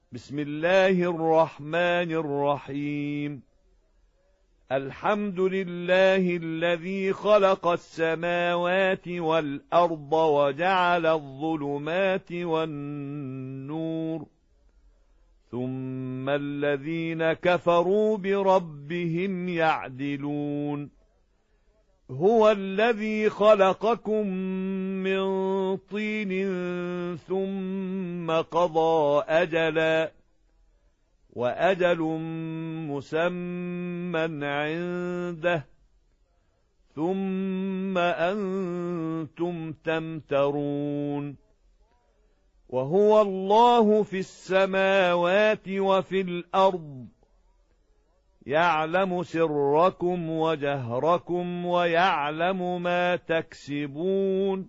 بسم الله الرحمن الرحيم. الحمد لله الذي خلق السماوات والأرض وجعل الظلمات والنور، ثم الذين كفروا بربهم يعدلون. هو الذي خلقكم من طين ثم قضى أجلا، وأجل مسمى عنده، ثم أنتم تمترون. وهو الله في السماوات وفي الأرض، يعلم سركم وجهركم ويعلم ما تكسبون.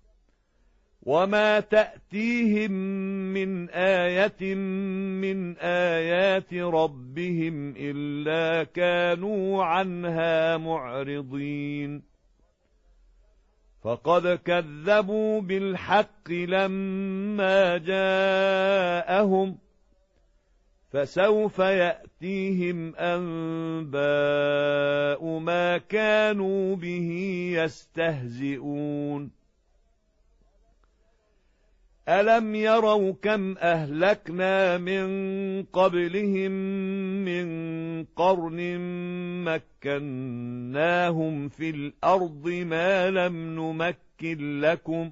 وما تأتيهم من آية من آيات ربهم إلا كانوا عنها معرضين. فقد كذبوا بالحق لما جاءهم، فسوف يأتيهم أنباء ما كانوا به يستهزئون. ألم يروا كم أهلكنا من قبلهم من قرن مكناهم في الأرض ما لم نمكن لكم،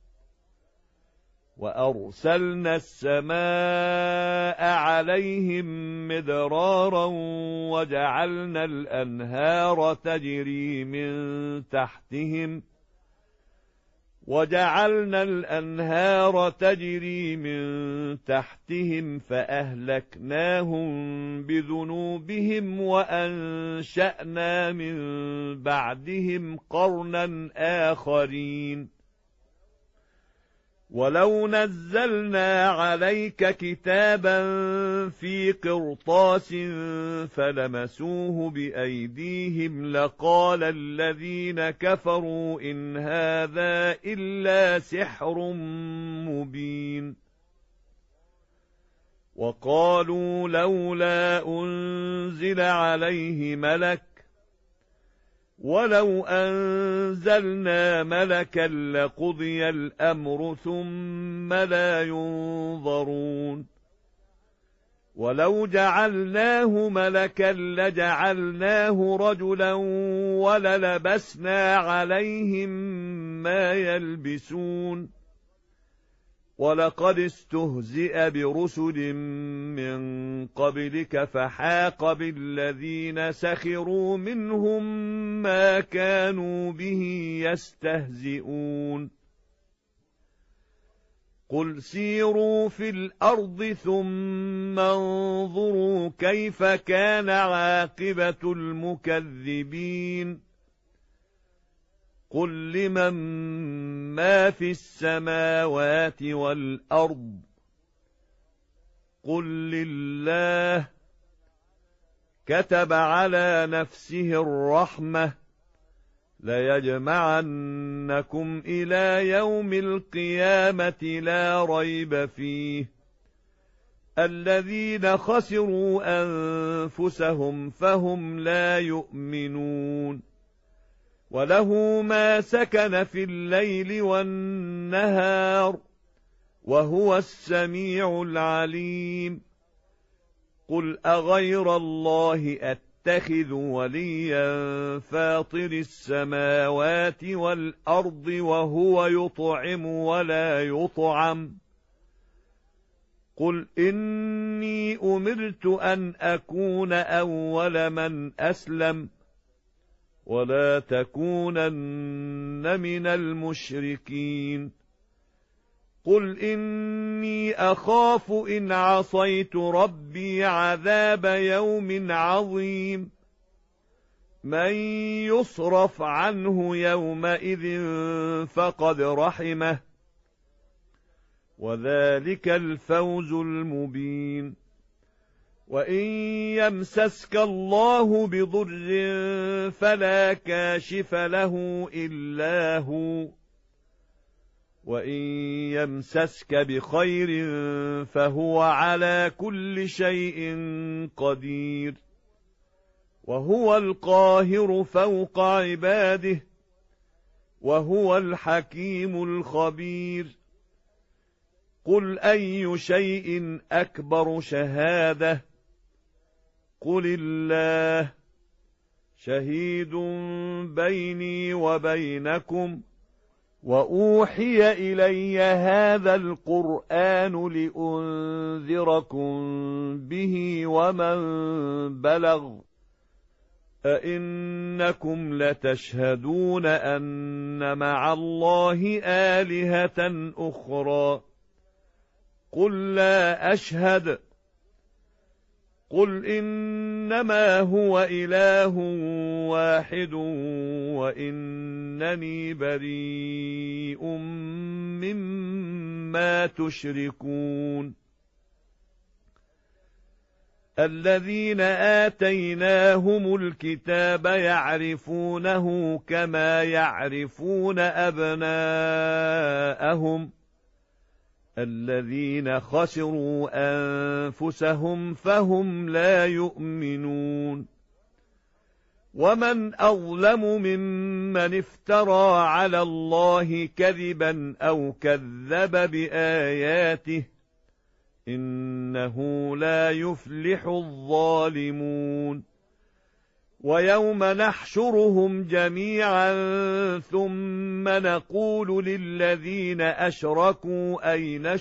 وأرسلنا السماء عليهم مدرارا وجعلنا الأنهار تجري من تحتهم فأهلكناهم بذنوبهم وأنشأنا من بعدهم قرنا آخرين. ولو نزلنا عليك كتابا في قرطاس فلمسوه بأيديهم لقال الذين كفروا إن هذا إلا سحر مبين. وقالوا لولا أنزل عليه ملك، ولو أنزلنا ملكا لقضي الأمر ثم لا ينظرون. ولو جعلناه ملكا لجعلناه رجلا وللبسنا عليهم ما يلبسون. ولقد استهزئ برسل من قبلك فحاق بالذين سخروا منهم ما كانوا به يستهزئون. قل سيروا في الأرض ثم انظروا كيف كان عاقبة المكذبين. قل لمن ما في السماوات والأرض، قل لله. كتب على نفسه الرحمة ليجمعنكم إلى يوم القيامة لا ريب فيه. الذين خسروا أنفسهم فهم لا يؤمنون. وله ما سكن في الليل والنهار وهو السميع العليم. قل أغير الله أتخذ وليا فاطر السماوات والأرض وهو يطعم ولا يطعم. قل إني أمرت أن أكون أول من أسلم ولا تكونن من المشركين. قل إني أخاف إن عصيت ربي عذاب يوم عظيم. من يصرف عنه يومئذ فقد رحمه، وذلك الفوز المبين. وإن يمسسك الله بضر فلا كاشف له إلا هو، وإن يمسسك بخير فهو على كل شيء قدير، وهو القاهر فوق عباده، وهو الحكيم الخبير. قل أي شيء أكبر شهادة؟ قل الله شهيد بيني وبينكم، وأوحي إلي هذا القرآن لأنذركم به ومن بلغ. أئنكم لتشهدون أن مع الله آلهة أخرى؟ قل لا أشهد. قل إنما هو إله واحد وإنني بريء مما تشركون. الذين آتيناهم الكتاب يعرفونه كما يعرفون أبناءهم، الذين خسروا أنفسهم فهم لا يؤمنون. ومن أظلم ممن افترى على الله كذبا أو كذب بآياته، إنه لا يفلح الظالمون. ويوم نحشرهم جميعا ثم نقول للذين أشركوا أين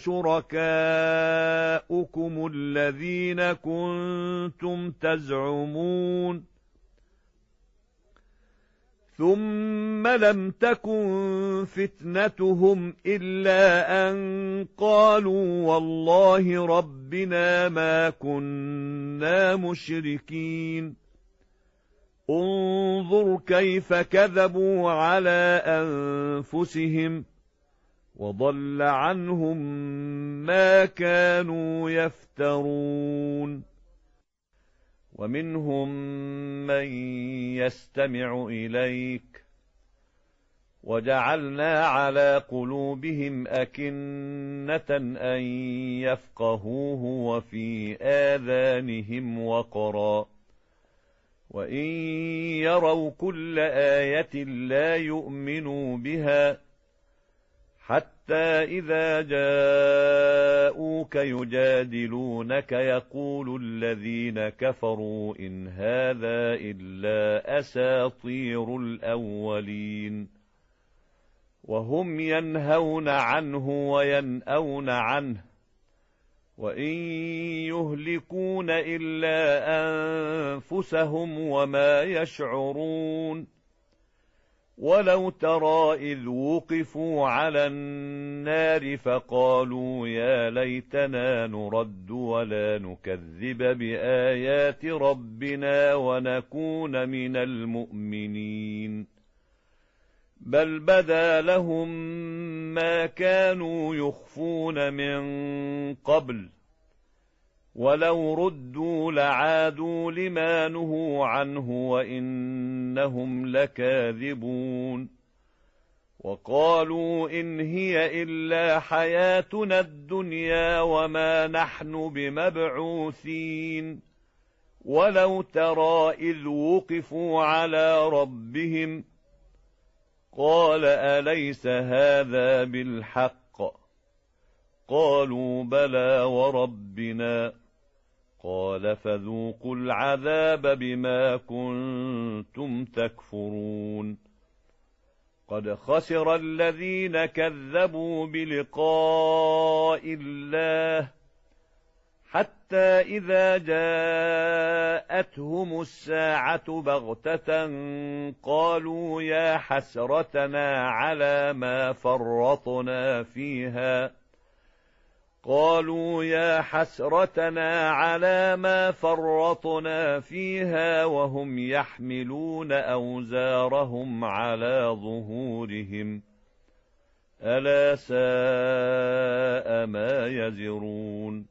شركاؤكم الذين كنتم تزعمون؟ ثم لم تكن فتنتهم إلا أن قالوا والله ربنا ما كنا مشركين. انظر كيف كذبوا على أنفسهم، وضل عنهم ما كانوا يفترون. ومنهم من يستمع إليك، وجعلنا على قلوبهم أكنة أن يفقهوه وفي آذانهم وقرا، وإن يروا كل آية لا يؤمنوا بها، حتى إذا جاءوك يجادلونك يقول الذين كفروا إن هذا إلا أساطير الأولين، وهم ينهون عنه وينأون عنه، وإن يهلكون إلا أنفسهم وما يشعرون. ولو ترى إذ وقفوا على النار فقالوا يا ليتنا نرد ولا نكذب بآيات ربنا ونكون من المؤمنين، بل بدا لهم ما كانوا يخفون من قبل، ولو ردوا لعادوا لما نهوا عنه وإنهم لكاذبون. وقالوا إن هي إلا حياتنا الدنيا وما نحن بمبعوثين. ولو ترى إذ وقفوا على ربهم قال أليس هذا بالحق؟ قالوا بلى وربنا. قال فذوقوا العذاب بما كنتم تكفرون. قد خسر الذين كذبوا بلقاء الله، حتى إذا جاءتهم الساعة بغتة قالوا يا حسرتنا على ما فرطنا فيها وهم يحملون أوزارهم على ظهورهم، ألا ساء ما يزرون.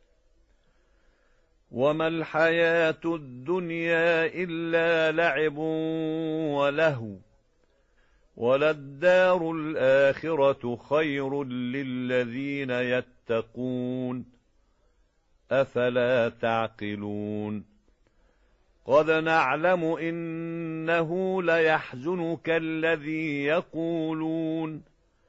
وما الحياة الدنيا إلا لعب ولهو، وللدار الآخرة خير للذين يتقون أفلا تعقلون قد نعلم إنه ليحزنك الذي يقولون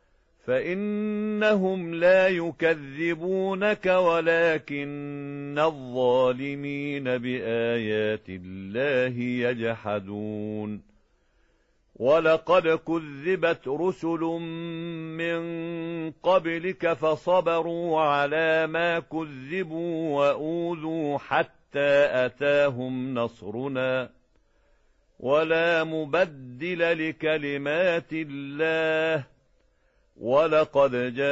فإنهم لا يكذبونك ولكن الظالمين بآيات الله يجحدون ولقد كذبت رسل من قبلك فصبروا على ما كذبوا وأوذوا حتى أتاهم نصرنا ولا مبدل لكلمات الله ولقد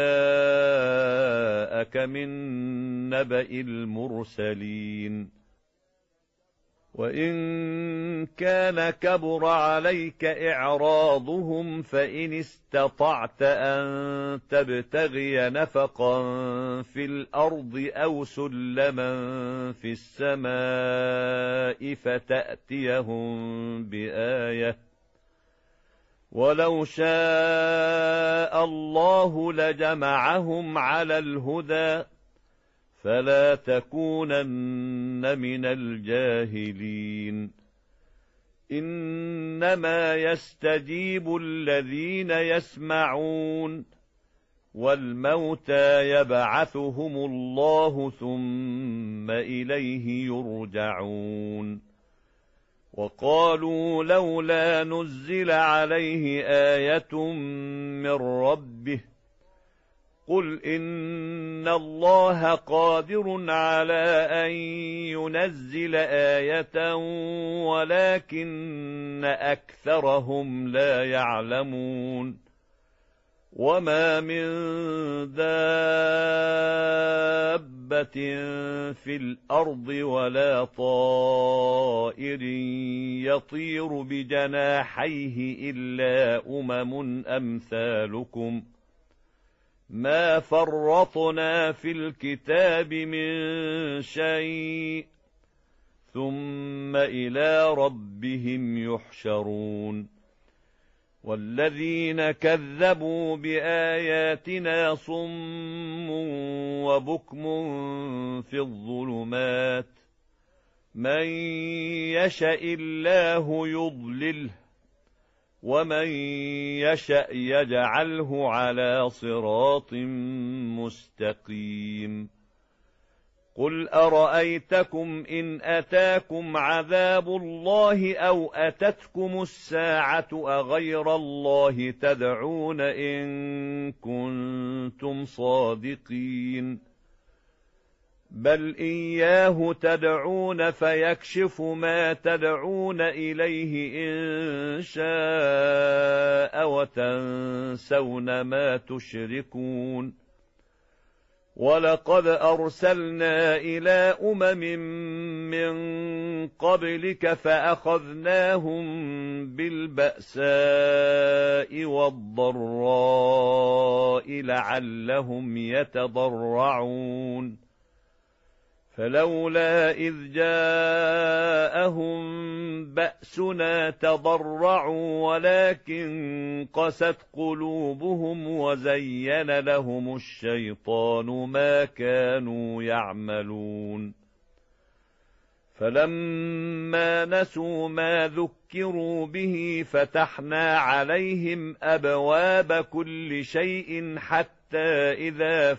جاءك من نبأ المرسلين وإن كان كبر عليك إعراضهم فإن استطعت أن تبتغي نفقا في الأرض أو سلما في السماء فتأتيهم بآية ولو شاء الله لجمعهم على الهدى فلا تكونن من الجاهلين إنما يستجيب الذين يسمعون والموتى يبعثهم الله ثم إليه يرجعون وقالوا لولا نزل عليه آية من ربه قل إن الله قادر على أن ينزل آية ولكن أكثرهم لا يعلمون وما من دابة في الأرض ولا طائر يطير بجناحيه إلا أمثالكم ما فرطنا في الكتاب من شيء ثم إلى ربهم يحشرون والذين كذبوا بآياتنا صم وبكم في الظلمات من يشأ الله يضلله ومن يشأ يجعله على صراط مستقيم قل أرأيتكم إن أتاكم عذاب الله أو أتتكم الساعة أغير الله تدعون إن كنتم صادقين بل إياه تدعون فيكشف ما تدعون إليه إن شاء وتنسون ما تشركون ولقد أرسلنا إلى من قبلك فأخذناهم بالبأساء والضراء لعلهم يتضرعون فلولا إذ جاءهم بأسنا تضرعوا ولكن قست قلوبهم وزين لهم الشيطان ما كانوا يعملون فلما نسوا ما ذكروا به فتحنا عليهم أبواب كل شيء حتى إذا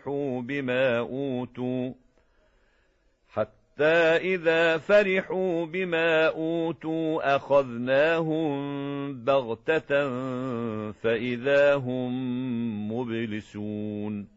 فرحوا بما أوتوا أخذناهم بغتة فإذا هم مبلسون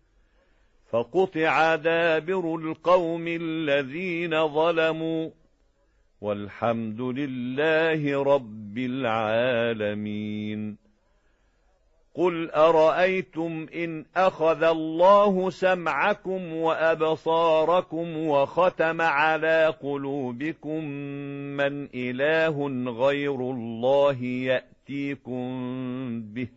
فقطع دابر القوم الذين ظلموا والحمد لله رب العالمين قل أرأيتم إن أخذ الله سمعكم وأبصاركم وختم على قلوبكم من إله غير الله يأتيكم به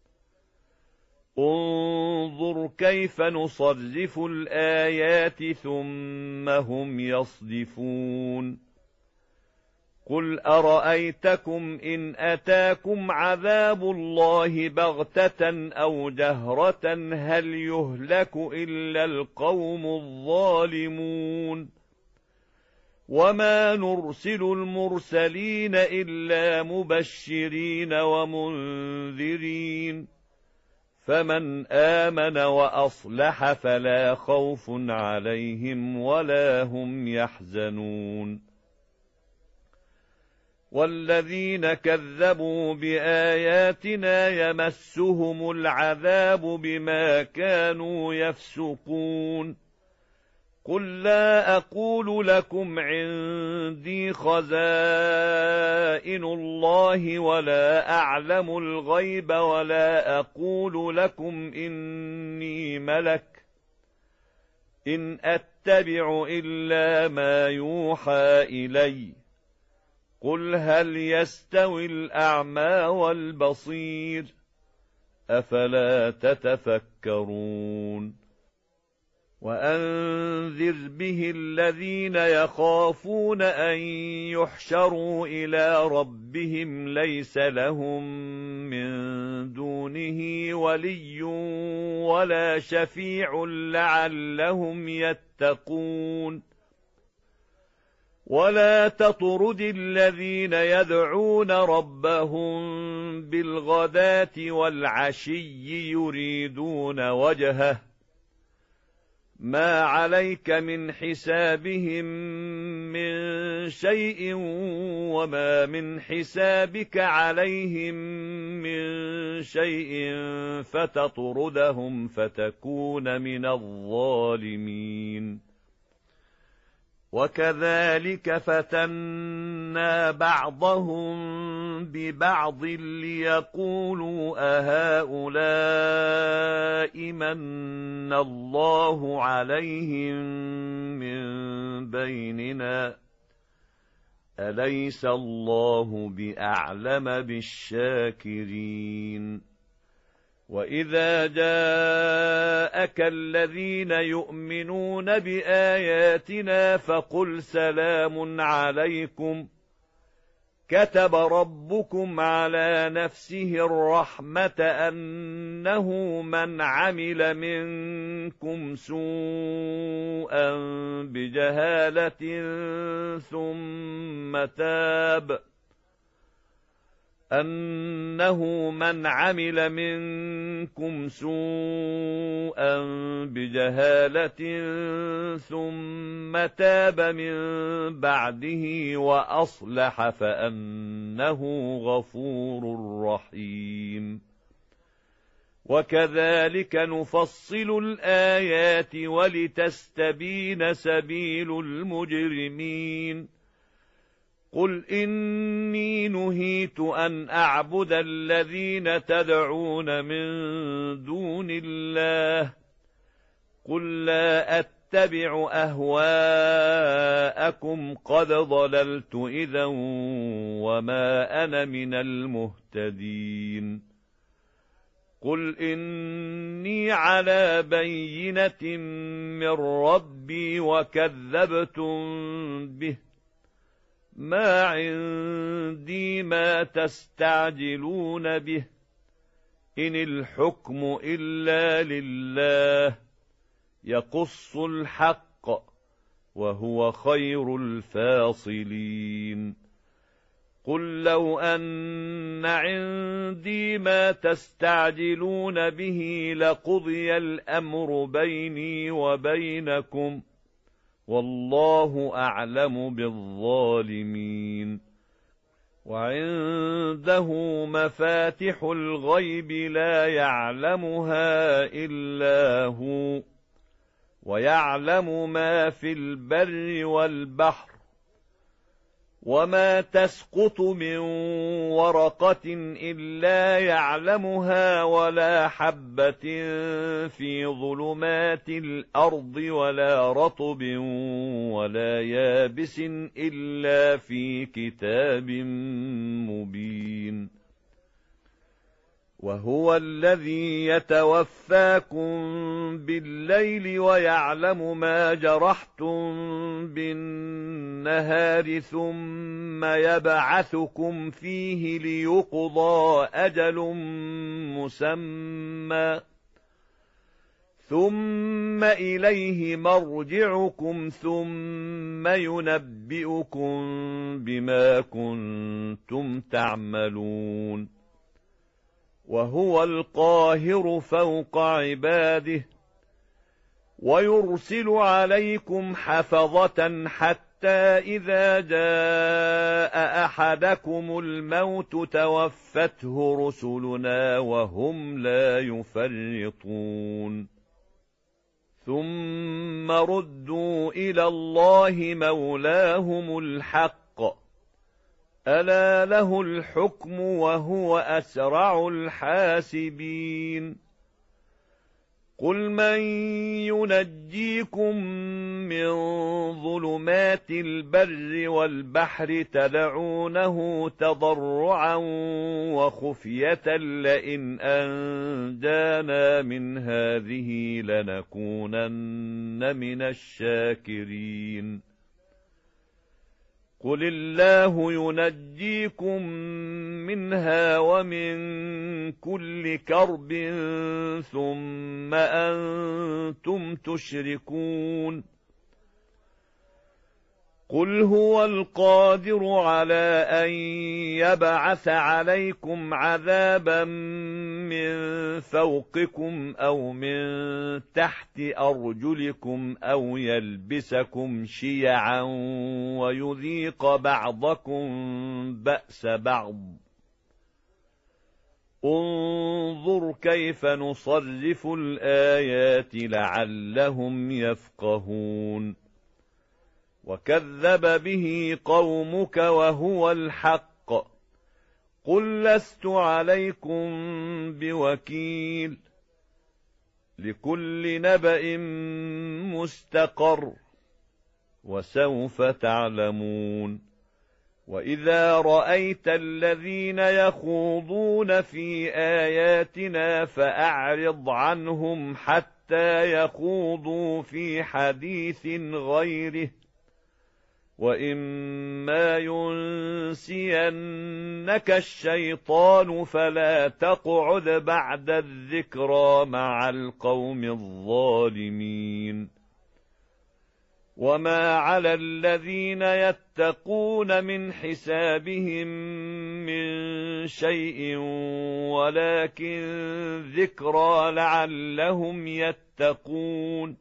انظر كيف نصرف الآيات ثم هم يصدفون قل أرأيتكم إن أتاكم عذاب الله بغتة أو جهرة هل يهلك إلا القوم الظالمون وما نرسل المرسلين إلا مبشرين ومنذرين فمن آمن وأصلح فلا خوف عليهم ولا هم يحزنون والذين كذبوا بآياتنا يمسهم العذاب بما كانوا يفسقون قل لا أقول لكم عندي خزائن الله ولا أعلم الغيب ولا أقول لكم إني ملك إن أتبع إلا ما يوحى إلي قل هل يستوي الأعمى والبصير أفلا تتفكرون وأنذر به الذين يخافون أن يحشروا إلى ربهم ليس لهم من دونه ولي ولا شفيع لعلهم يتقون ولا تطرد الذين يدعون ربهم بالغداة والعشي يريدون وجهه ما عليك من حسابهم من شيء وما من حسابك عليهم من شيء فتطردهم فتكون من الظالمين وكذلك فتنا بعضهم ببعض ليقولوا أهؤلاء من الله عليهم من بيننا أليس الله بأعلم بالشاكرين وإذا جاءك الذين يؤمنون بآياتنا فقل سلام عليكم كتب ربكم على نفسه الرحمة أنه من عمل منكم سوءا بجهالة ثم تاب من بعده وأصلح فأنه غفور رحيم وكذلك نفصل الآيات ولتستبين سبيل المجرمين قل إني نهيت أن أعبد الذين تدعون من دون الله قل لا أتبع أهواءكم قد ضللت إذا وما أنا من المهتدين قل إني على بينة من ربي وكذبتم به ما عندي ما تستعجلون به إن الحكم إلا لله يقص الحق وهو خير الفاصلين قل لو أن عندي ما تستعجلون به لقضي الأمر بيني وبينكم والله أعلم بالظالمين وعنده مفاتح الغيب لا يعلمها إلا هو ويعلم ما في البر والبحر وما تسقط من ورقة إلا يعلمها ولا حبة في ظلمات الأرض ولا رطب ولا يابس إلا في كتاب مبين وهو الذي يتوفاكم بالليل ويعلم ما جرحتم بالنهار ثم يبعثكم فيه ليقضى أجل مسمى ثم إليه مرجعكم ثم ينبئكم بما كنتم تعملون وهو القاهر فوق عباده ويرسل عليكم حفظة حتى إذا جاء أحدكم الموت توفته رسلنا وهم لا يفرطون ثم ردوا إلى الله مولاهم الحق ألا له الحكم وهو أسرع الحاسبين قل من ينجيكم من ظلمات البر والبحر تدعونه تضرعا وخفية لئن أنجانا من هذه لنكونن من الشاكرين قل الله ينجيكم منها ومن كل كرب ثم أنتم تشركون قل هو القادر على أن يبعث عليكم عذابا من فوقكم أو من تحت أرجلكم أو يلبسكم شيعا ويذيق بعضكم بأس بعض انظر كيف نصرف الآيات لعلهم يفقهون وكذب به قومك وهو الحق قل لست عليكم بوكيل لكل نبأ مستقر وسوف تعلمون وإذا رأيت الذين يخوضون في آياتنا فأعرض عنهم حتى يخوضوا في حديث غيره وإما ينسينك الشيطان فلا تقعد بعد الذكرى مع القوم الظالمين وما على الذين يتقون من حسابهم من شيء ولكن ذكرى لعلهم يتقون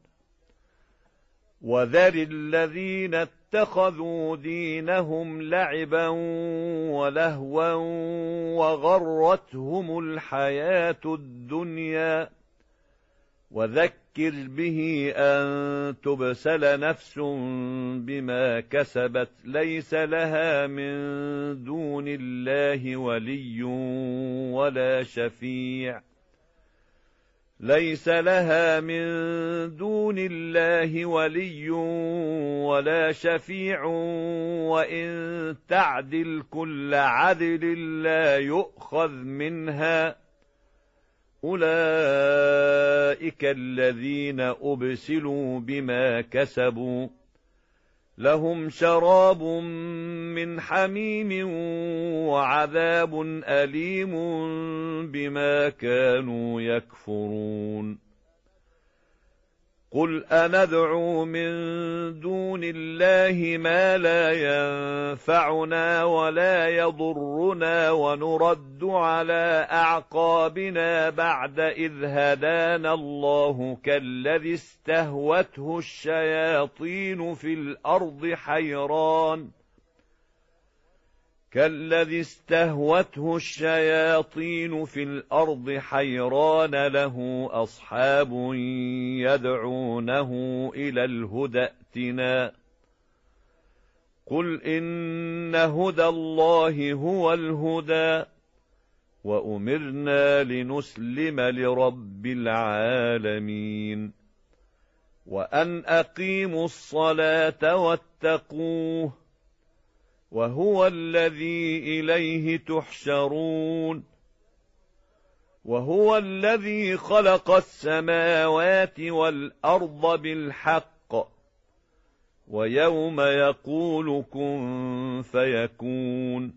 وذر الذين اتخذوا دينهم لعبا ولهوا وغرتهم الحياة الدنيا وذكر به أن تبسل نفس بما كسبت ليس لها من دون الله ولي ولا شفيع ليس لها من دون الله ولي ولا شفيع وإن تعدل كل عدل لا يؤخذ منها أولئك الذين أبسلوا بما كسبوا لهم شراب من حميم وعذاب أليم بما كانوا يكفرون قل أندعو من دون الله ما لا ينفعنا ولا يضرنا ونرد على أعقابنا بعد إذ هدانا الله كالذي استهوته الشياطين في الأرض حيران له أصحاب يدعونه إلى الهدى ائتنا قل إن هدى الله هو الهدى وأمرنا لنسلم لرب العالمين وأن أقيموا الصلاة واتقوه وهو الذي إليه تحشرون وهو الذي خلق السماوات والأرض بالحق، ويوم يقول كن فيكون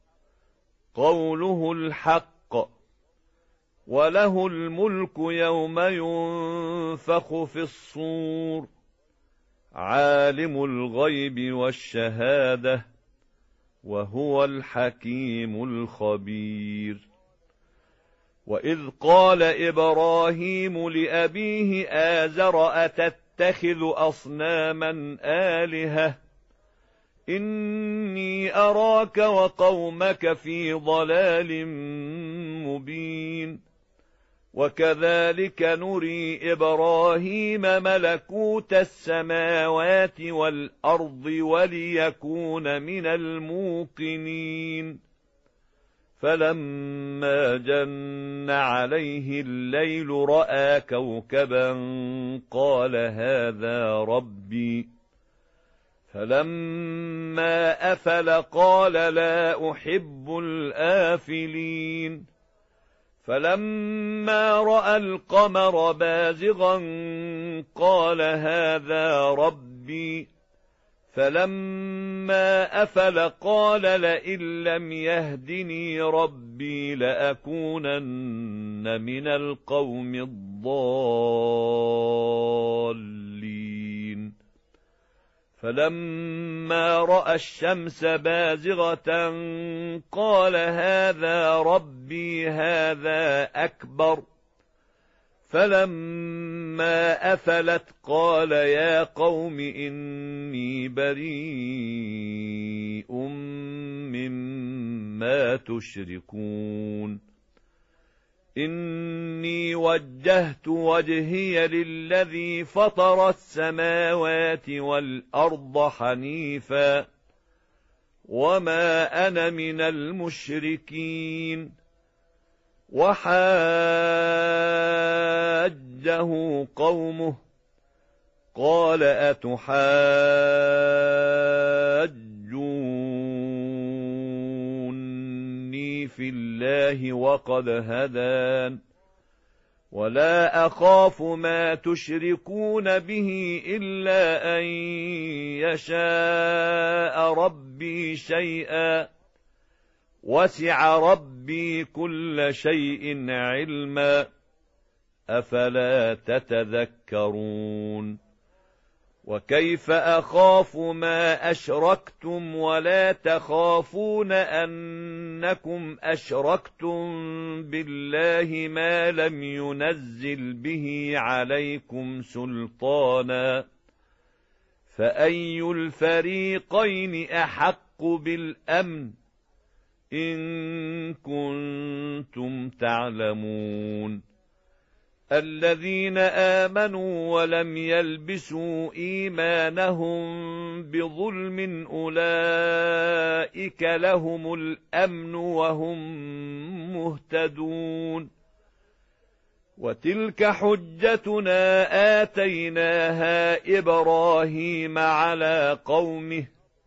قوله الحق، وله الملك يوم ينفخ في الصور، عالم الغيب والشهادة، وهو الحكيم الخبير. وإذ قال إبراهيم لأبيه آزر أتتخذ أصناما آلهة إني أراك وقومك في ضلال مبين. وكذلك نري إبراهيم ملكوت السماوات والأرض وليكون من الموقنين. فلما جن عليه الليل رأى كوكبا قال هذا ربي، فلما أفل قال لا أحب الآفلين. فلما رأى القمر بازغا قال هذا ربي، فلما أفل قال لئن لم يهدني ربي لأكونن من القوم الضالين. فلما رأى الشمس بازغة قال هذا ربي هذا أكبر. فلما أفلت قال يا قوم إني بريء مما تشركون. إني وجهت وجهي للذي فطر السماوات والأرض حنيفا وما أنا من المشركين. وحاجه قومه قال أتحاجوني في الله وقد هدان ولا أخاف ما تشركون به إلا أن يشاء ربي شيئا وسع ربي كل شيء علما أفلا تتذكرون. وكيف أخاف ما أشركتم ولا تخافون أنكم أشركتم بالله ما لم ينزل به عليكم سلطانا فأي الفريقين أحق بالأمن إن كنتم تعلمون. الذين آمنوا ولم يلبسوا إيمانهم بظلم أولئك لهم الأمن وهم مهتدون. وتلك حجتنا آتيناها إبراهيم على قومه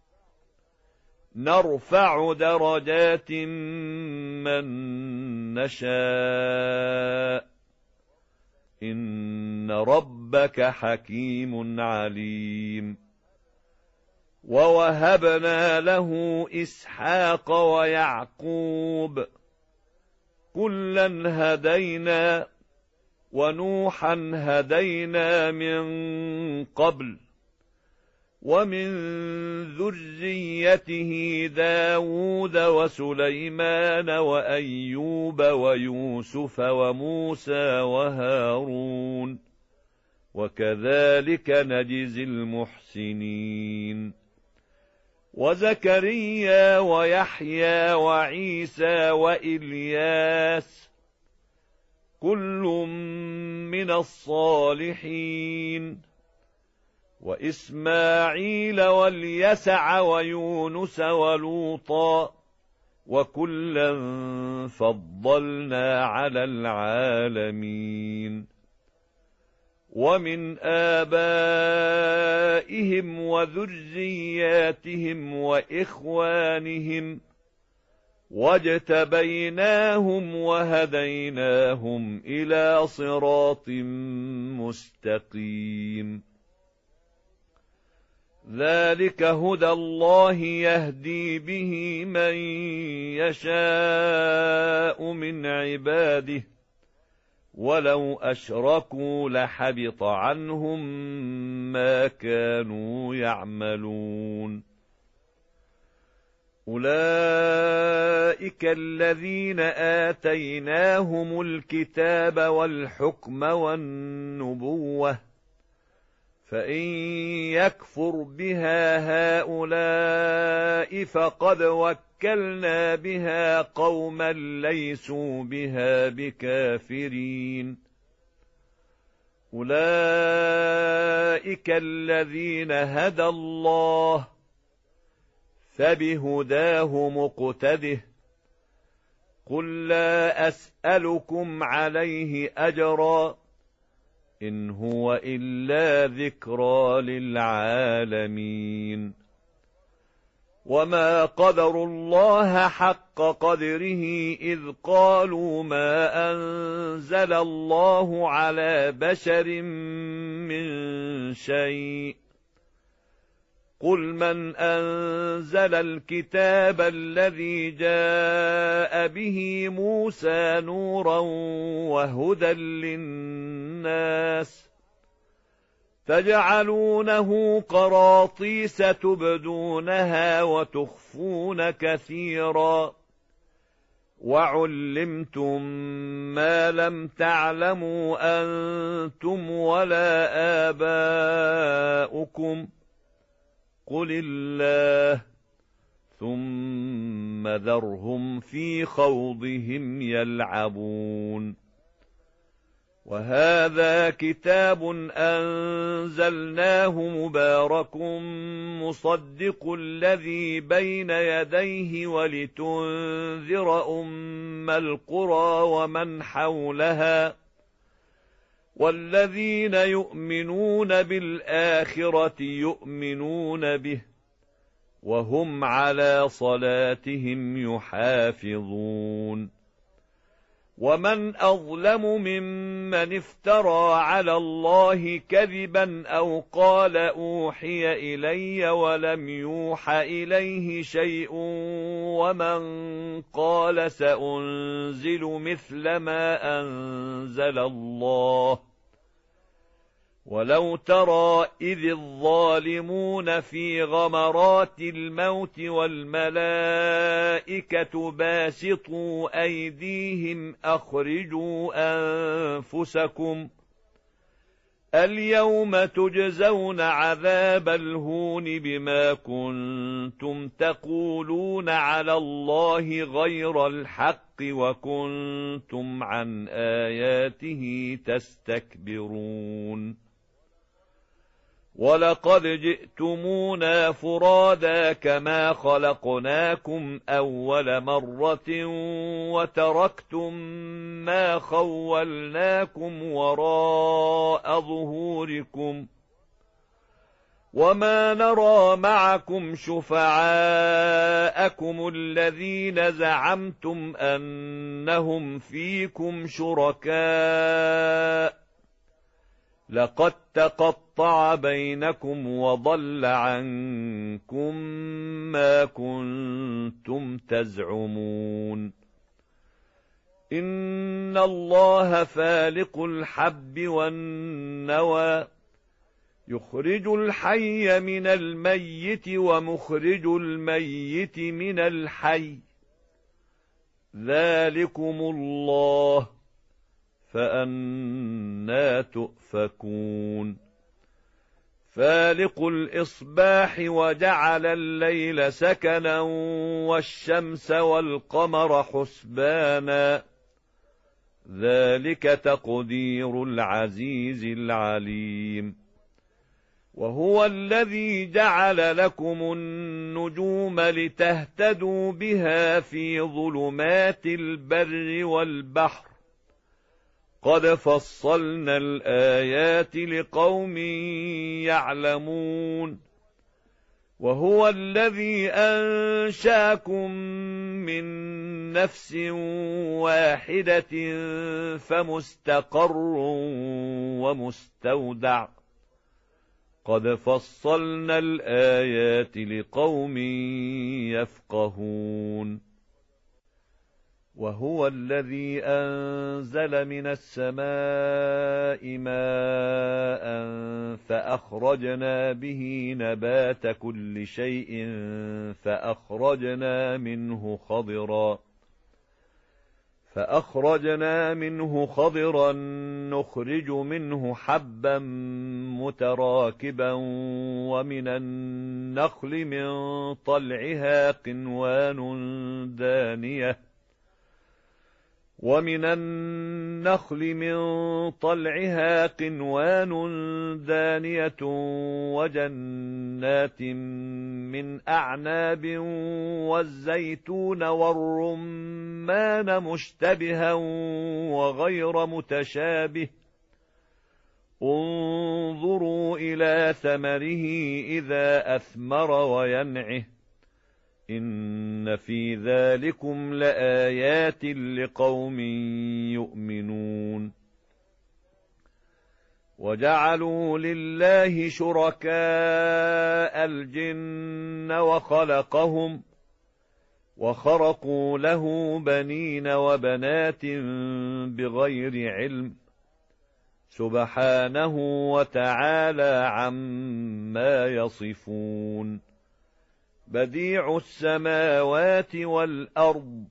نرفع درجات من نشاء إن ربك حكيم عليم. ووهبنا له إسحاق ويعقوب كلا هدينا ونوحا هدينا من قبل ومن ذريته داود وسليمان وأيوب ويوسف وموسى وهارون وكذلك نجزي المحسنين. وزكريا ويحيى وعيسى وإلياس كل من الصالحين. وإسماعيل واليسع ويونس ولوطا وكلا فضلنا على العالمين. ومن آبائهم وذرياتهم وإخوانهم واجتبيناهم وهديناهم إلى صراط مستقيم. ذلك هدى الله يهدي به من يشاء من عباده، ولو أشركوا لحبط عنهم ما كانوا يعملون. أولئك الذين آتيناهم الكتاب والحكم والنبوة، فإن يكفر بها هؤلاء فقد وكلنا بها قوما ليسوا بها بكافرين. أولئك الذين هدى الله، فبهداه مقتده. قل لا أسألكم عليه أجرا، إن هو إلا ذكرى للعالمين. وما قدروا الله حق قدره إذ قالوا ما أنزل الله على بشر من شيء. قل من أنزل الكتاب الذي جاء به موسى نورا وهدى للناس، تجعلونه قراطيس تبدونها وتخفون كثيرا، وعلمتم ما لم تعلموا أنتم ولا آباؤكم، قل الله، ثم ذرهم في خوضهم يلعبون. وهذا كتاب أنزلناه مبارك مصدق الذي بين يديه ولتنذر أم القرى ومن حولها، والذين يؤمنون بالآخرة يؤمنون به، وهم على صلاتهم يحافظون. ومن أظلم ممن افترى على الله كذبا أو قال أوحي إلي ولم يوح إليه شيء، ومن قال سأنزل مثل ما أنزل الله. ولو ترى إذ الظالمون في غمرات الموت والملائكة باسطوا أيديهم أخرجوا أنفسكم، اليوم تجزون عذاب الهون بما كنتم تقولون على الله غير الحق وكنتم عن آياته تستكبرون. ولقد جئتمونا فرادا كما خلقناكم أول مرة وتركتم ما خولناكم وراء ظهوركم، وما نرى معكم شفعاءكم الذين زعمتم أنهم فيكم شركاء، لقد تقطع بينكم وضل عنكم ما كنتم تزعمون. إن الله فالق الحب والنوى، يخرج الحي من الميت ومخرج الميت من الحي، ذلكم الله، فأنى تؤفكون. فالق الإصباح وجعل الليل سكنا والشمس والقمر حسبانا، ذلك تقدير العزيز العليم. وهو الذي جعل لكم النجوم لتهتدوا بها في ظلمات البر والبحر، قد فصلنا الآيات لقوم يعلمون. وهو الذي أنشأكم من نفس واحدة فمستقر ومستودع قد فصلنا الآيات لقوم يفقهون وهو الذي أنزل من السماء ماء فأخرجنا به نبات كل شيء فأخرجنا منه خضرا نخرج منه حبا متراكبا ومن النخل من طلعها قنوان دانية وجنات من أعناب والزيتون والرمان مشتبها وغير متشابه انظروا إلى ثمره إذا أثمر وينعه إن في ذلكم لآيات لقوم يؤمنون وجعلوا لله شركاء الجن وخرقوا له بنين وبنات بغير علم سبحانه وتعالى عما يصفون بديع السماوات والأرض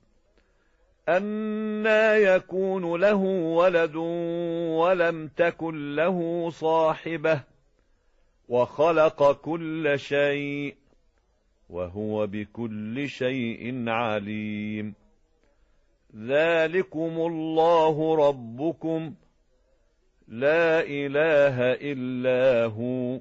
أنى يكون له ولد ولم تكن له صاحبة وخلق كل شيء وهو بكل شيء عليم ذلكم الله ربكم لا إله إلا هو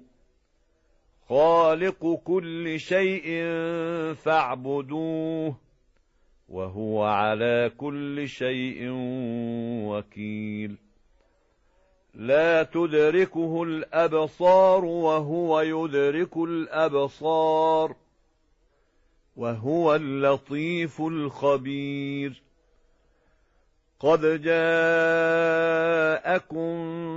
خالق كل شيء فاعبدوه وهو على كل شيء وكيل لا تدركه الأبصار وهو يدرك الأبصار وهو اللطيف الخبير قد جاءكم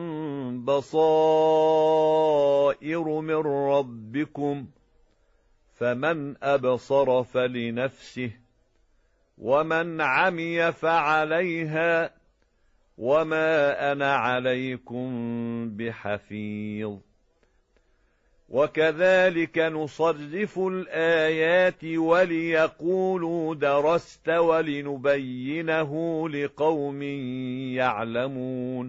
بصائر من ربكم فمن أبصر فلنفسه ومن عمي فعليها وما أنا عليكم بحفيظ وكذلك نصرف الآيات وليقولوا درست ولنبينه لقوم يعلمون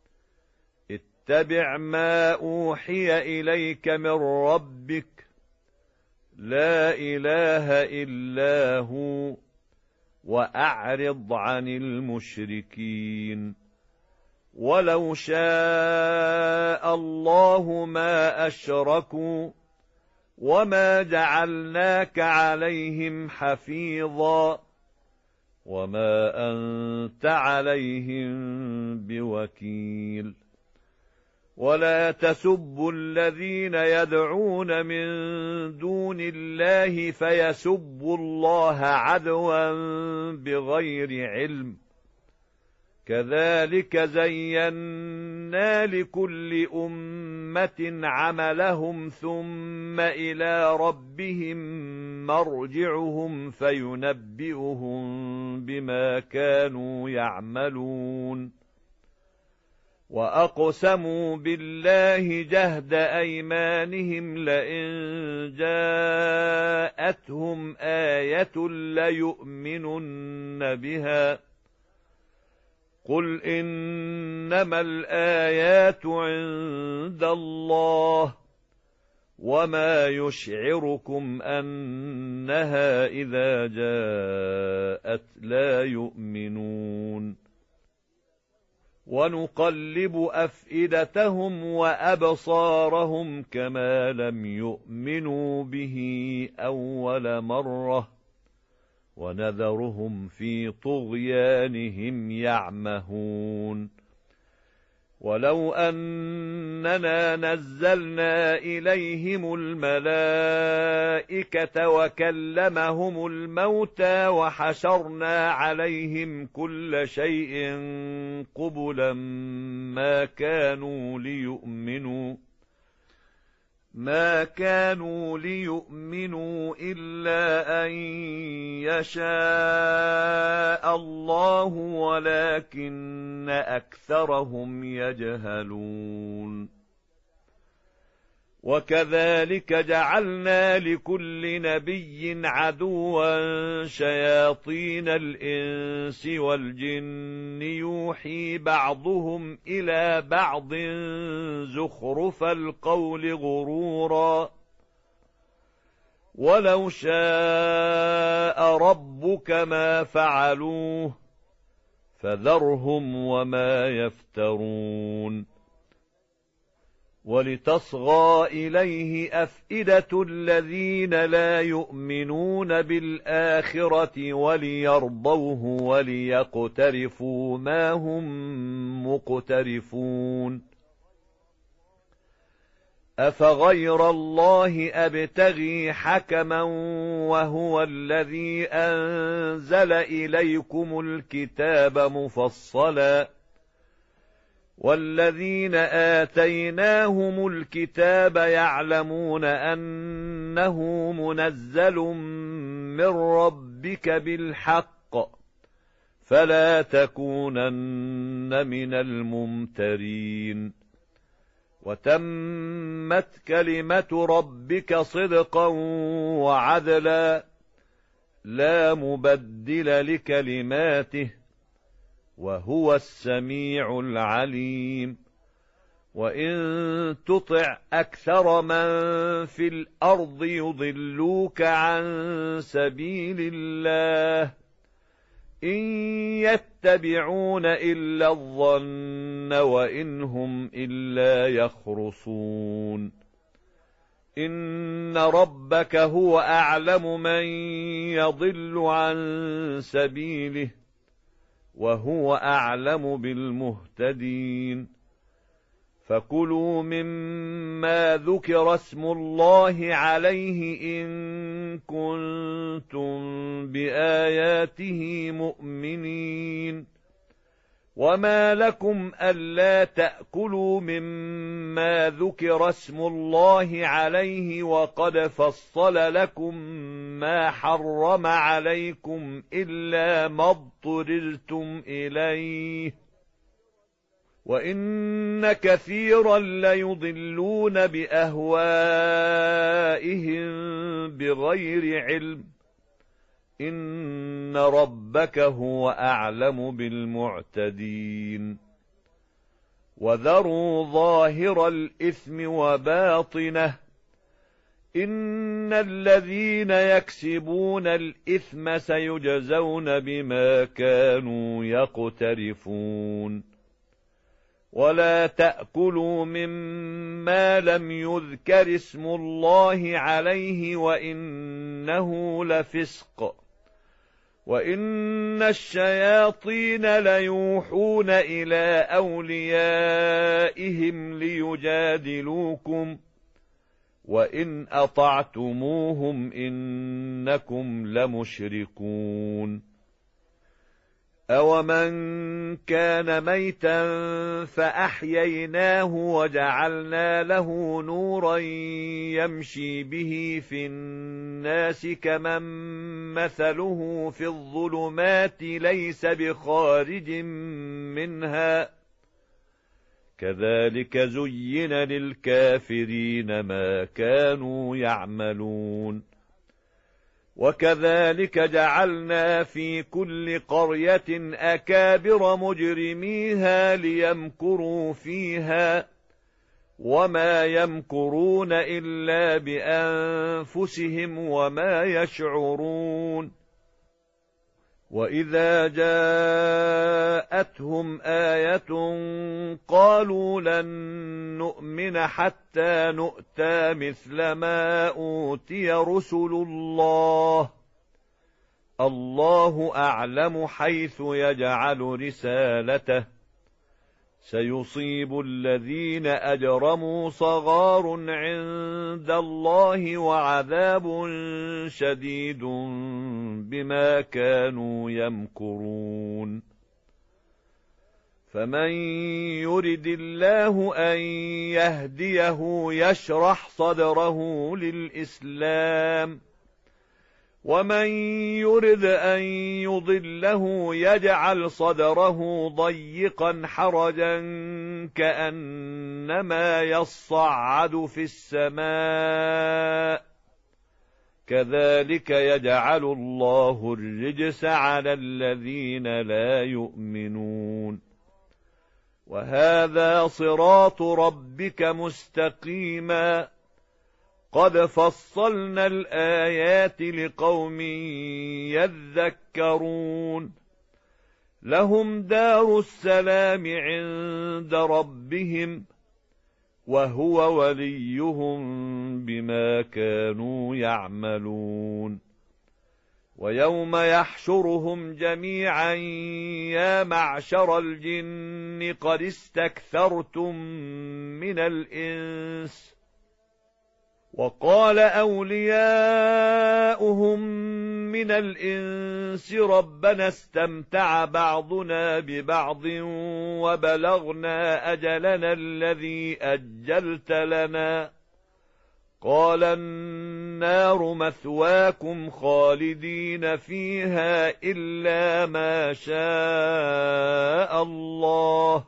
اتبع ما أوحي إليك من ربك لا إله إلا هو وأعرض عن المشركين ولو شاء الله ما أشركوا وما جعلناك عليهم حفيظا وما أنت عليهم بوكيل ولا تسبوا الذين يدعون من دون الله فيسبوا الله عدوا بغير علم كذلك زينا لكل أمة عملهم ثم إلى ربهم مرجعهم فينبئهم بما كانوا يعملون وأقسموا بالله جهد أيمانهم لئن جاءتهم آية ليؤمنن بها قل إنما الآيات عند الله وما يشعركم أنها إذا جاءت لا يؤمنون ونقلب أفئدتهم وأبصارهم كما لم يؤمنوا به أول مرة ونذرهم في طغيانهم يعمهون ولو أننا نزلنا إليهم الملائكة وكلمهم الموتى وحشرنا عليهم كل شيء قبلا ما كانوا ليؤمنوا إلا أن يشاء الله ولكن أكثرهم يجهلون. وكذلك جعلنا لكل نبي عدوا شياطين الإنس والجن يوحي بعضهم إلى بعض زخرف القول غرورا ولو شاء ربك ما فعلوه فذرهم وما يفترون. ولتصغى إليه أفئدة الذين لا يؤمنون بالآخرة وليرضوه وليقترفوا ما هم مقترفون. أفغير الله أبتغي حكما وهو الذي أنزل إليكم الكتاب مفصلا والذين آتيناهم الكتاب يعلمون أنه منزل من ربك بالحق فلا تكونن من الممترين. وتمت كلمة ربك صدقا وعدلا لا مبدل لكلماته وهو السميع العليم. وإن تطع أكثر من في الأرض يضلوك عن سبيل الله إن يتبعون إلا الظن وإن هم إلا يخرصون. إن ربك هو أعلم من يضل عن سبيله وهو أعلم بالمهتدين. فكلوا مما ذكر اسم الله عليه إن كنتم بآياته مؤمنين. وما لكم ألا تأكلوا مما ذكر اسم الله عليه وقد فصل لكم ما حرم عليكم إلا ما اضطررتم إليه وإن كثيرا ليضلون بأهوائهم بغير علم إن ربك هو أعلم بالمعتدين. وذروا ظاهر الإثم وباطنه إن الذين يكسبون الإثم سيجزون بما كانوا يقترفون. ولا تأكلوا مما لم يذكر اسم الله عليه وإنه لفسق وإن الشياطين ليوحون إلى أوليائهم ليجادلوكم وإن أطعتموهم إنكم لمشركون. أومن كان ميتا فأحييناه وجعلنا له نورا يمشي به في الناس كمن مثله في الظلمات ليس بخارج منها كذلك زين للكافرين ما كانوا يعملون. وكذلك جعلنا في كل قرية أكابر مجرميها ليمكروا فيها وما يمكرون إلا بأنفسهم وما يشعرون. وإذا جاءتهم آية قالوا لن نؤمن حتى نؤتى مثل ما أوتي رسل الله الله أعلم حيث يجعل رسالته سيصيب الذين أجرموا صغار عند الله وعذاب شديد بما كانوا يمكرون فمن يرد الله أن يهديه يشرح صدره للإسلام ومن يرد أن يضله يجعل صدره ضيقا حرجا كأنما يصعد في السماء كذلك يجعل الله الرجس على الذين لا يؤمنون وهذا صراط ربك مستقيما قد فصلنا الآيات لقوم يذكرون لهم دار السلام عند ربهم وهو وليهم بما كانوا يعملون ويوم يحشرهم جميعا يا معشر الجن قد استكثرتم من الإنس وقال أولياؤهم من الإنس ربنا استمتع بعضنا ببعض وبلغنا أجلنا الذي أجلت لنا قال النار مثواكم خالدين فيها إلا ما شاء الله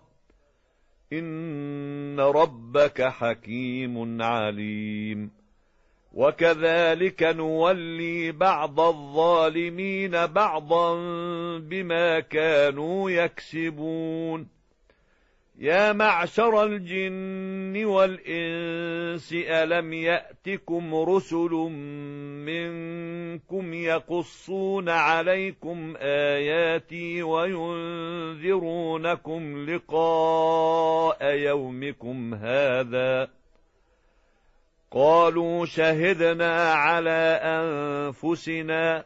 إن ربك حكيم عليم وكذلك نولي بعض الظالمين بعضا بما كانوا يكسبون يا معشر الجن والإنس ألم يأتكم رسل منكم يقصون عليكم آياتي وينذرونكم لقاء يومكم هذا قالوا شهدنا على أنفسنا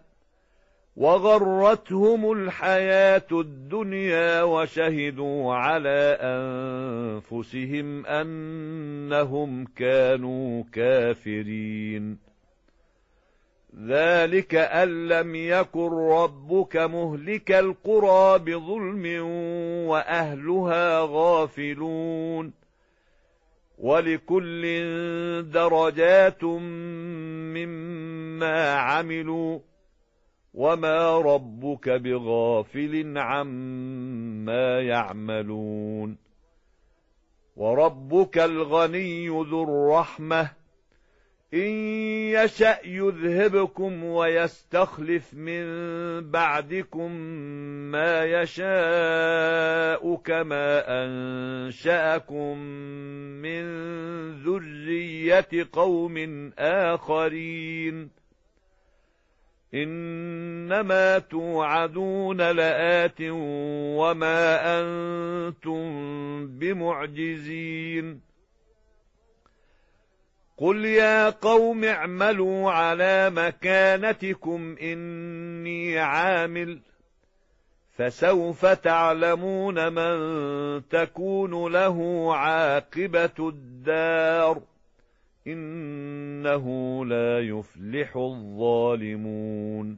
وغرتهم الحياة الدنيا وشهدوا على أنفسهم أنهم كانوا كافرين ذلك أن لم يكن ربك مهلك القرى بظلم وأهلها غافلون ولكل درجات مما عملوا وما ربك بغافل عما يعملون وربك الغني ذو الرحمة إن يشأ يذهبكم ويستخلف من بعدكم ما يشاء كما أنشأكم من ذرية قوم آخرين إنما توعدون لآت وما أنتم بمعجزين قل يا قوم اعملوا على مكانتكم إني عامل فسوف تعلمون من تكون له عاقبة الدار إنه لا يفلح الظالمون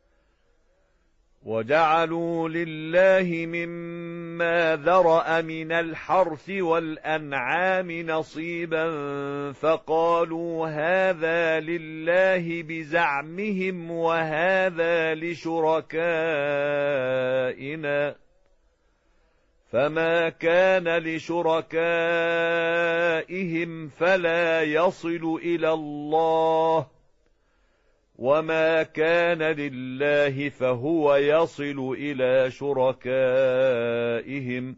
وجعلوا لله مما ذرأ من الحرث والأنعام نصيبا فقالوا هذا لله بزعمهم وهذا لشركائنا فما كان لشركائهم فلا يصل إلى الله وما كان لله فهو يصل إلى شركائهم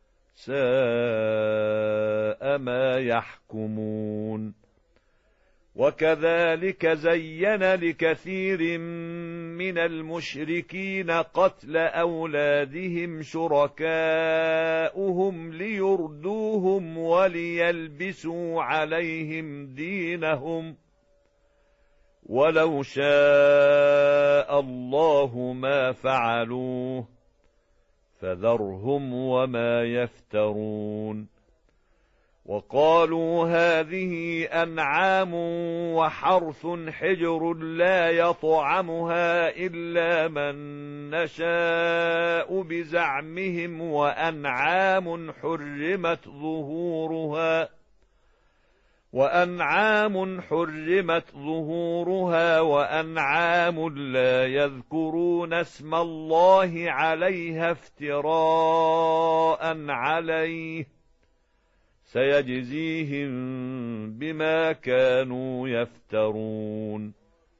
ساء ما يحكمون وكذلك زين لكثير من المشركين قتل أولادهم شركاؤهم ليردوهم وليلبسوا عليهم دينهم ولو شاء الله ما فعلوه فذرهم وما يفترون. وقالوا هذه أنعام وحرث حجر لا يطعمها إلا من نشاء بزعمهم وأنعام حرمت ظهورها وأنعام لا يذكرون اسم الله عليها افتراء عليه سيجزيهم بما كانوا يفترون.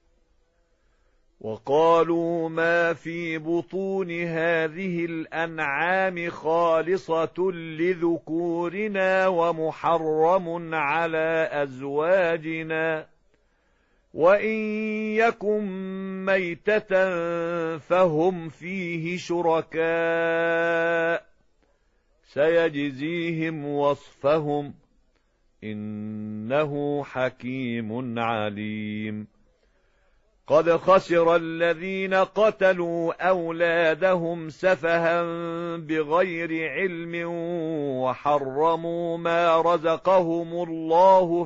وقالوا ما في بطون هذه الأنعام خالصة لذكورنا ومحرم على أزواجنا وإن يكن ميتة فهم فيه شركاء سيجزيهم وصفهم إنه حكيم عليم. قد خسر الذين قتلوا أولادهم سفها بغير علم وحرموا ما رزقهم الله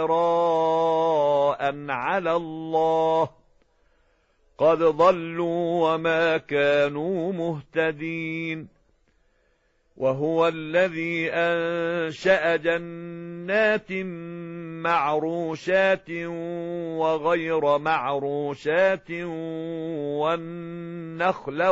افتراء على الله قد ضلوا وما كانوا مهتدين. وهو الذي أنشأ جنات معروشات وغير معروشات والنخل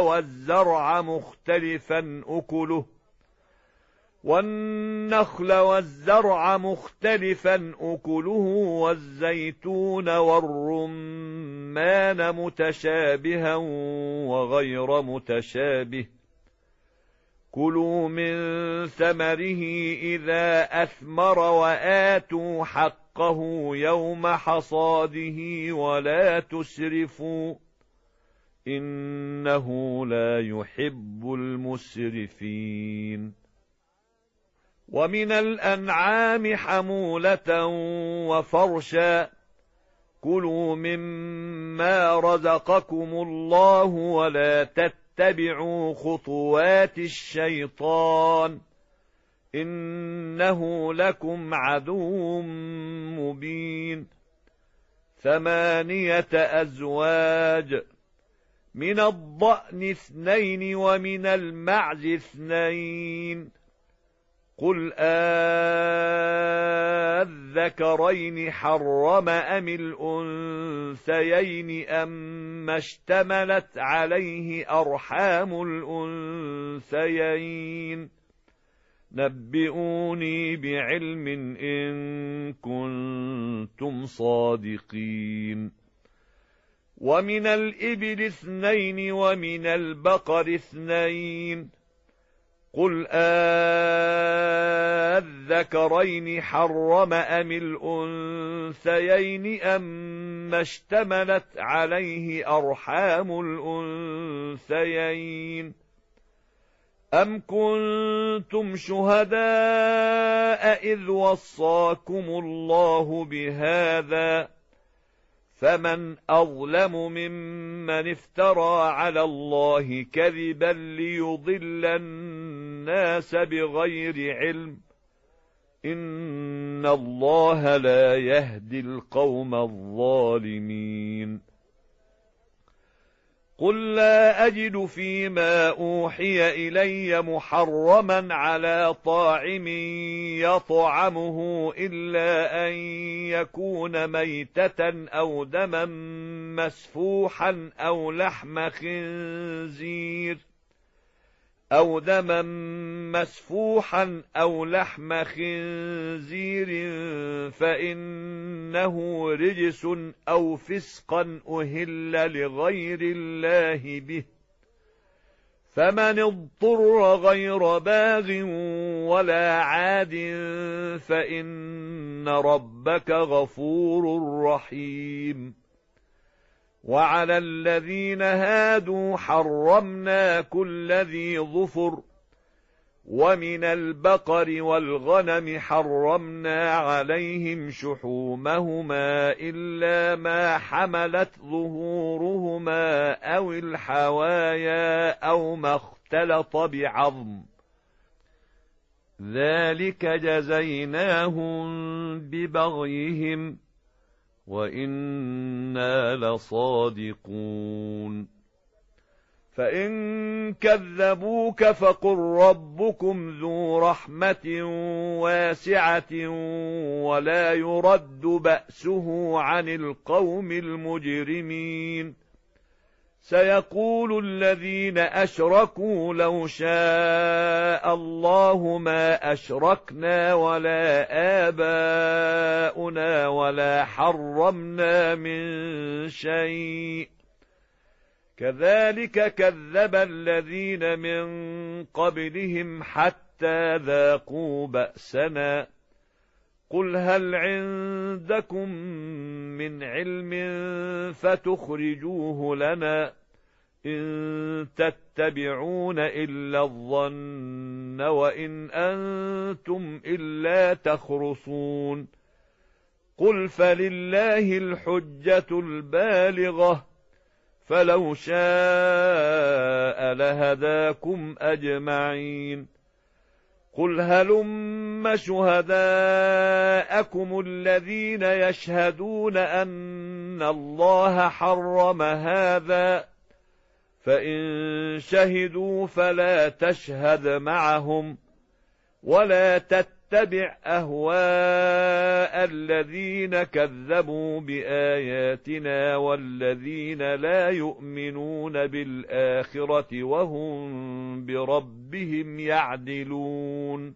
والزرع مختلفا أكله والزيتون والرمان متشابها وغير متشابه كلوا من ثمره إذا أثمر وآتوا حقه يوم حصاده ولا تسرفوا إنه لا يحب المسرفين. ومن الأنعام حمولة وفرشا كلوا مما رزقكم الله ولا تتبعوا خطوات الشيطان إنه لكم عدو مبين. 8 أزواج من الضأن 2 ومن المعز 2 قل أذكرين حرم أم الأنثيين أم اشتملت عليه أرحام الأنثيين نبئوني بعلم إن كنتم صادقين. ومن الإبل 2 ومن البقر 2 قل أذكرين حرم أم الأنثيين أم اشتملت عليه أرحام الأنثيين أم كنتم شهداء إذ وصاكم الله بهذا فمن أظلم ممن افترى على الله كذبا ليضل الناس بغير علم إن الله لا يهدي القوم الظالمين. قل لا أجد فيما أوحي إلي محرما على طاعم يطعمه إلا أن يكون ميتة أو دما مسفوحا أو لحم خنزير فإنه رجس أو فسقا أهل لغير الله به فمن اضطر غير باغ ولا عاد فإن ربك غفور رحيم. وعلى الذين هادوا حرمنا كل ذي ظفر ومن البقر والغنم حرمنا عليهم شحومهما إلا ما حملت ظهورهما أو الحوايا أو ما اختلط بعظم، ذلك جزيناهم ببغيهم وإنا لصادقون. فإن كذبوك فقل ربكم ذو رحمة واسعة ولا يرد بأسه عن القوم المجرمين. سيقول الذين أشركوا لو شاء الله ما أشركنا ولا آباؤنا ولا حرمنا من شيء كذلك كذب الذين من قبلهم حتى ذاقوا بأسنا. قل هل عندكم من علم فتخرجوه لنا إن تتبعون إلا الظن وإن أنتم إلا تخرصون. قل فلله الحجة البالغة فلو شاء لهداكم أجمعين. قل هلم شهداءكم الذين يشهدون أن الله حرم هذا فإن شهدوا فلا تشهد معهم ولا تتبع أهواء الذين كذبوا بآياتنا والذين لا يؤمنون بالآخرة وهم بربهم يعدلون.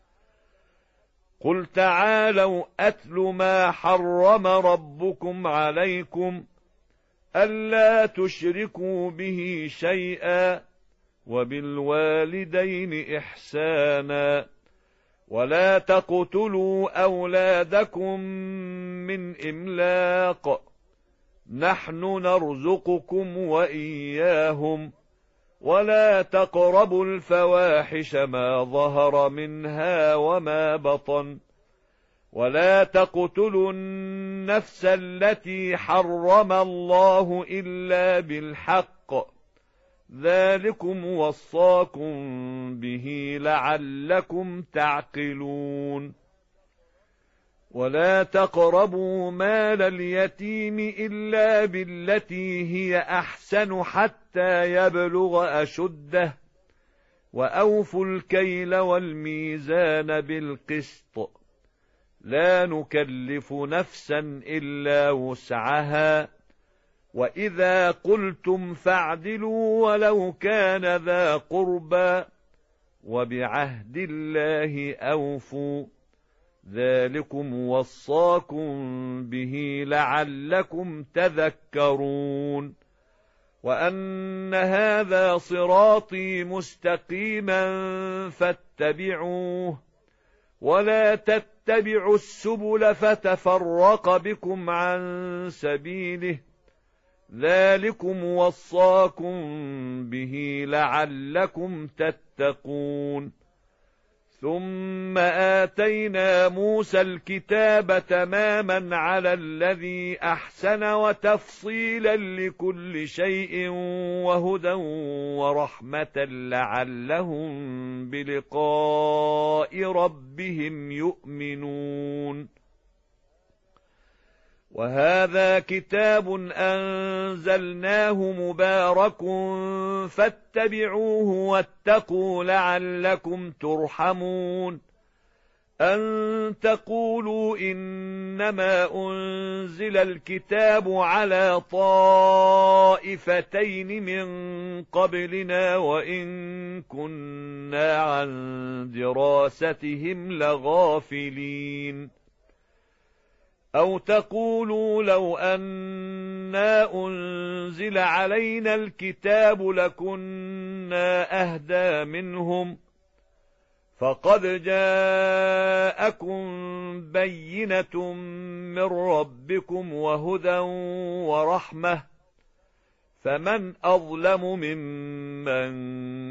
قل تعالوا أتل ما حرم ربكم عليكم ألا تشركوا به شيئا وبالوالدين إحسانا ولا تقتلوا أولادكم من إملاق نحن نرزقكم وإياهم ولا تقربوا الفواحش ما ظهر منها وما بطن ولا تقتلوا النفس التي حرم الله إلا بالحق ذلكم وصاكم به لعلكم تعقلون. ولا تقربوا مال اليتيم إلا بالتي هي أحسن حتى يبلغ أشده وأوفوا الكيل والميزان بالقسط لا نكلف نفسا إلا وسعها وإذا قلتم فاعدلوا ولو كان ذا قربى وبعهد الله أوفوا ذلكم وصاكم به لعلكم تذكرون. وأن هذا صراطي مستقيما فاتبعوه ولا تتبعوا السبل فتفرق بكم عن سبيله ذلكم وصاكم به لعلكم تتقون. ثم آتينا موسى الكتاب تماما على الذي أحسن وتفصيلا لكل شيء وهدى ورحمة لعلهم بلقاء ربهم يؤمنون. وهذا كتاب أنزلناه مبارك فاتبعوه واتقوا لعلكم ترحمون. أن تقولوا إنما أنزل الكتاب على طائفتين من قبلنا وإن كنا عن دراستهم لغافلين. أو تقولوا لو أنا أنزل علينا الكتاب لكنا أهدى منهم فقد جاءكم بينة من ربكم وهدى ورحمة فمن أظلم ممن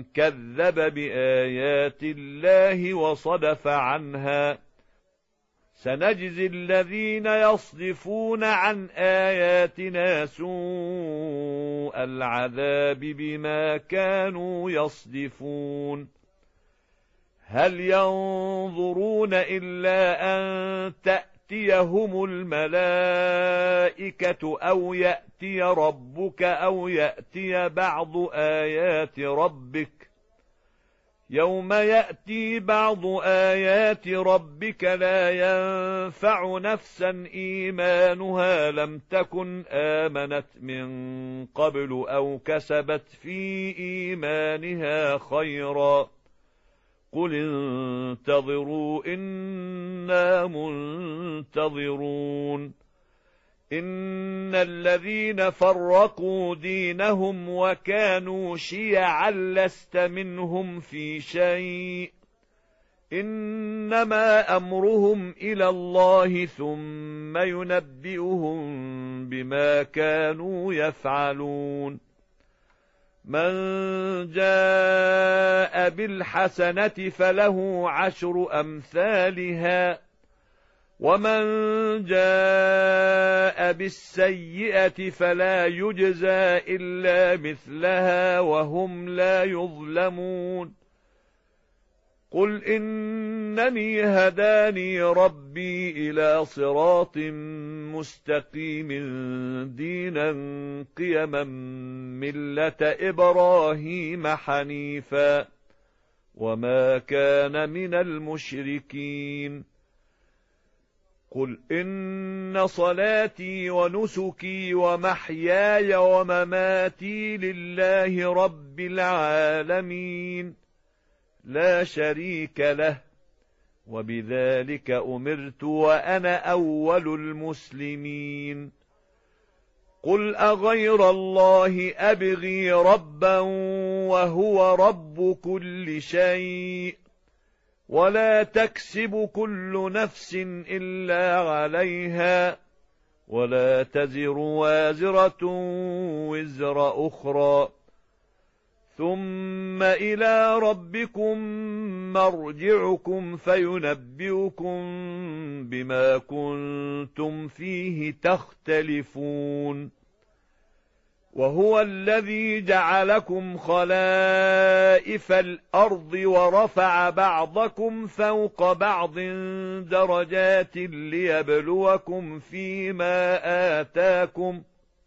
كذب بآيات الله وصدف عنها سنجزي الذين يصدفون عن آياتنا سوء العذاب بما كانوا يصدفون هل ينظرون إلا أن تأتيهم الملائكة أو يأتي ربك أو يأتي بعض آيات ربك يوم يأتي بعض آيات ربك لا ينفع نفسا إيمانها لم تكن آمنت من قبل أو كسبت في إيمانها خيرا قل انتظروا إنا منتظرون إن الذين فرقوا دينهم وكانوا شيعا لست منهم في شيء إنما أمرهم إلى الله ثم ينبئهم بما كانوا يفعلون من جاء بالحسنة فله 10 أمثالها ومن جاء بالسيئة فلا يجزى إلا مثلها وهم لا يظلمون قل إنني هداني ربي إلى صراط مستقيم دينا قيما ملة إبراهيم حنيفا وما كان من المشركين قل إن صلاتي ونسكي ومحياي ومماتي لله رب العالمين لا شريك له وبذلك أمرت وأنا أول المسلمين قل أغير الله أبغي ربا وهو رب كل شيء ولا تكسب كل نفس إلا عليها ولا تزر وازرة وزر أخرى ثم إلى ربكم مرجعكم فينبئكم بما كنتم فيه تختلفون وهو الذي جعلكم خلائف الأرض ورفع بعضكم فوق بعض درجات ليبلوكم فيما آتاكم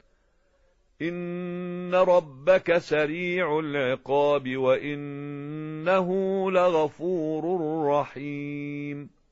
إن ربك سريع العقاب وإنه لغفور رحيم